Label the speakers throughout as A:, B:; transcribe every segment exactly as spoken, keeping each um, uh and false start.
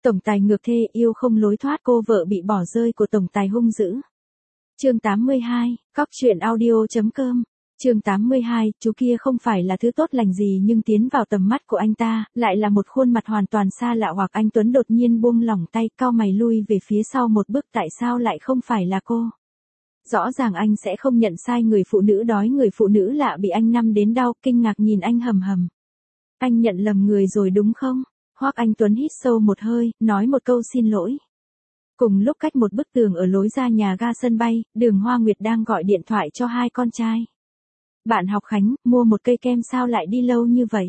A: Tổng tài ngược thê yêu không lối thoát, cô vợ bị bỏ rơi của tổng tài hung dữ. Chương tám mươi hai, cóc truyện audio.com. Chương tám mươi hai, chú kia không phải là thứ tốt lành gì nhưng tiến vào tầm mắt của anh ta, lại là một khuôn mặt hoàn toàn xa lạ. Hoặc anh Tuấn đột nhiên buông lỏng tay, cau mày lui về phía sau một bước. Tại sao lại không phải là cô? Rõ ràng anh sẽ không nhận sai người phụ nữ đói, người phụ nữ lạ bị anh nắm đến đau, kinh ngạc nhìn anh hầm hầm. Anh nhận lầm người rồi đúng không? Hoắc Anh Tuấn hít sâu một hơi, nói một câu xin lỗi. Cùng lúc cách một bức tường ở lối ra nhà ga sân bay, Đường Hoa Nguyệt đang gọi điện thoại cho hai con trai. Bạn học Khánh, mua một cây kem sao lại đi lâu như vậy?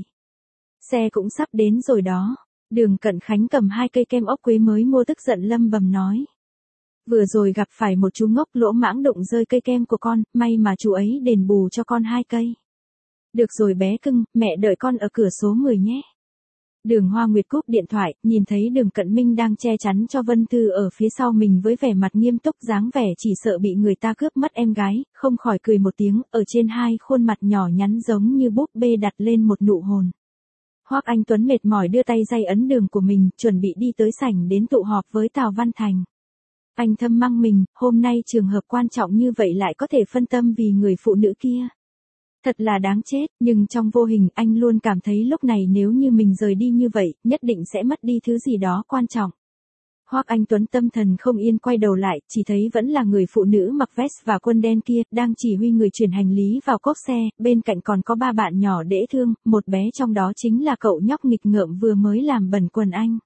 A: Xe cũng sắp đến rồi đó. Đường Cận Khánh cầm hai cây kem ốc quế mới mua tức giận lầm bầm nói. Vừa rồi gặp phải một chú ngốc lỗ mãng đụng rơi cây kem của con, may mà chú ấy đền bù cho con hai cây. Được rồi bé cưng, mẹ đợi con ở cửa số mười nhé. Đường Hoa Nguyệt cúp điện thoại, nhìn thấy Đường Cận Minh đang che chắn cho Vân Thư ở phía sau mình với vẻ mặt nghiêm túc, dáng vẻ chỉ sợ bị người ta cướp mất em gái, không khỏi cười một tiếng, ở trên hai khuôn mặt nhỏ nhắn giống như búp bê đặt lên một nụ hôn. Hoắc Anh Tuấn mệt mỏi đưa tay day ấn đường của mình, chuẩn bị đi tới sảnh đến tụ họp với Tào Văn Thành. Anh thầm mắng mình, hôm nay trường hợp quan trọng như vậy lại có thể phân tâm vì người phụ nữ kia. Thật là đáng chết, nhưng trong vô hình anh luôn cảm thấy lúc này nếu như mình rời đi như vậy, nhất định sẽ mất đi thứ gì đó quan trọng. Hoắc Anh Tuấn tâm thần không yên quay đầu lại, chỉ thấy vẫn là người phụ nữ mặc vest và quần đen kia, đang chỉ huy người chuyển hành lý vào cốp xe, bên cạnh còn có ba bạn nhỏ dễ thương, một bé trong đó chính là cậu nhóc nghịch ngợm vừa mới làm bẩn quần anh.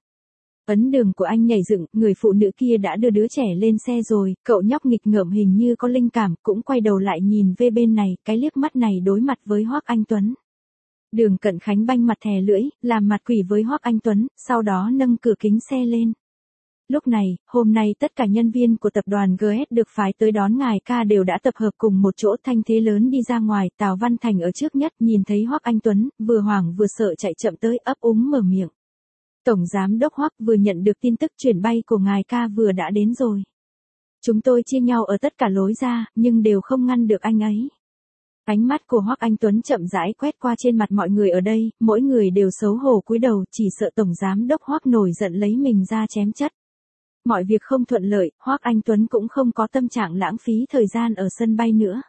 A: Ấn đường của anh nhảy dựng, người phụ nữ kia đã đưa đứa trẻ lên xe rồi, cậu nhóc nghịch ngợm hình như có linh cảm, cũng quay đầu lại nhìn về bên này, cái liếc mắt này đối mặt với Hoắc Anh Tuấn. Đường Cận Khánh banh mặt thè lưỡi, làm mặt quỷ với Hoắc Anh Tuấn, sau đó nâng cửa kính xe lên. Lúc này, hôm nay tất cả nhân viên của tập đoàn giê ét được phái tới đón ngài ca đều đã tập hợp cùng một chỗ, thanh thế lớn đi ra ngoài, Tào Văn Thành ở trước nhất, nhìn thấy Hoắc Anh Tuấn, vừa hoảng vừa sợ chạy chậm tới, ấp úng mở miệng. Tổng giám đốc Hoắc, vừa nhận được tin tức chuyển bay của ngài ca vừa đã đến rồi. Chúng tôi chia nhau ở tất cả lối ra, nhưng đều không ngăn được anh ấy. Ánh mắt của Hoắc Anh Tuấn chậm rãi quét qua trên mặt mọi người ở đây, mỗi người đều xấu hổ cúi đầu, chỉ sợ tổng giám đốc Hoắc nổi giận lấy mình ra chém chất. Mọi việc không thuận lợi, Hoắc Anh Tuấn cũng không có tâm trạng lãng phí thời gian ở sân bay nữa.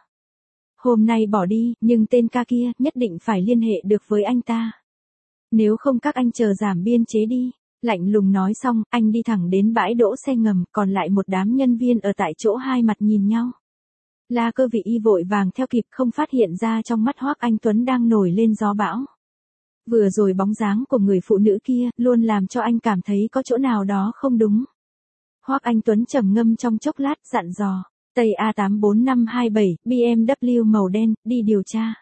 A: Hôm nay bỏ đi, nhưng tên ca kia nhất định phải liên hệ được với anh ta. Nếu không các anh chờ giảm biên chế đi. Lạnh lùng nói xong, anh đi thẳng đến bãi đỗ xe ngầm, còn lại một đám nhân viên ở tại chỗ hai mặt nhìn nhau. La Cơ Vị Y vội vàng theo kịp, không phát hiện ra trong mắt Hoắc Anh Tuấn đang nổi lên gió bão. Vừa rồi bóng dáng của người phụ nữ kia luôn làm cho anh cảm thấy có chỗ nào đó không đúng. Hoắc Anh Tuấn trầm ngâm trong chốc lát, dặn dò, Tây A tám bốn năm hai bảy, bê em vê màu đen, đi điều tra.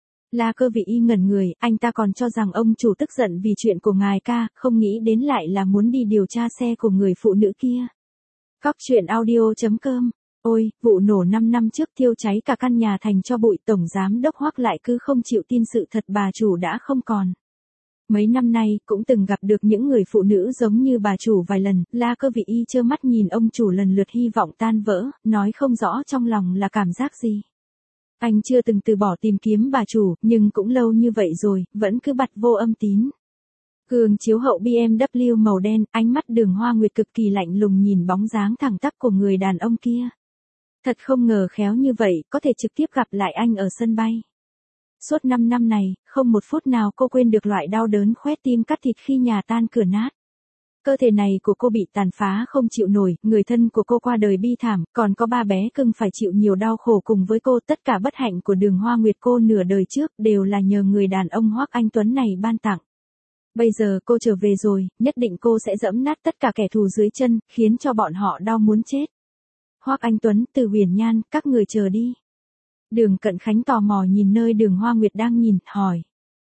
A: La Cơ Vị Y ngẩn người, anh ta còn cho rằng ông chủ tức giận vì chuyện của ngài ca, không nghĩ đến lại là muốn đi điều tra xe của người phụ nữ kia. Cóc truyện audio.com. Ôi, vụ nổ năm năm trước thiêu cháy cả căn nhà thành cho bụi, tổng giám đốc Hoắc lại cứ không chịu tin sự thật bà chủ đã không còn. Mấy năm nay, cũng từng gặp được những người phụ nữ giống như bà chủ vài lần, La Cơ Vị Y trơ mắt nhìn ông chủ lần lượt hy vọng tan vỡ, nói không rõ trong lòng là cảm giác gì. Anh chưa từng từ bỏ tìm kiếm bà chủ, nhưng cũng lâu như vậy rồi, vẫn cứ bặt vô âm tín. Gương chiếu hậu bê em vê màu đen, ánh mắt Đường Hoa Nguyệt cực kỳ lạnh lùng nhìn bóng dáng thẳng tắp của người đàn ông kia. Thật không ngờ khéo như vậy, có thể trực tiếp gặp lại anh ở sân bay. Suốt năm năm này, không một phút nào cô quên được loại đau đớn khoét tim cắt thịt khi nhà tan cửa nát. Cơ thể này của cô bị tàn phá không chịu nổi, người thân của cô qua đời bi thảm, còn có ba bé cưng phải chịu nhiều đau khổ cùng với cô. Tất cả bất hạnh của Đường Hoa Nguyệt cô nửa đời trước đều là nhờ người đàn ông Hoắc Anh Tuấn này ban tặng. Bây giờ cô trở về rồi, nhất định cô sẽ giẫm nát tất cả kẻ thù dưới chân, khiến cho bọn họ đau muốn chết. Hoắc Anh Tuấn, Từ Huyền Nhan, các người chờ đi. Đường Cận Khánh tò mò nhìn nơi Đường Hoa Nguyệt đang nhìn, hỏi.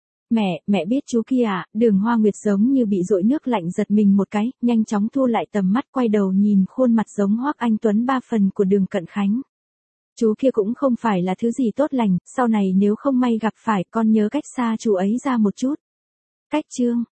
A: Mẹ, mẹ biết chú kia à? Đường Hoa Nguyệt giống như bị dội nước lạnh giật mình một cái, nhanh chóng thu lại tầm mắt, quay đầu nhìn khuôn mặt giống Hoắc Anh Tuấn ba phần của Đường Cận Khánh. Chú kia cũng không phải là thứ gì tốt lành, sau này nếu không may gặp phải, con nhớ cách xa chú ấy ra một chút. Cách chương.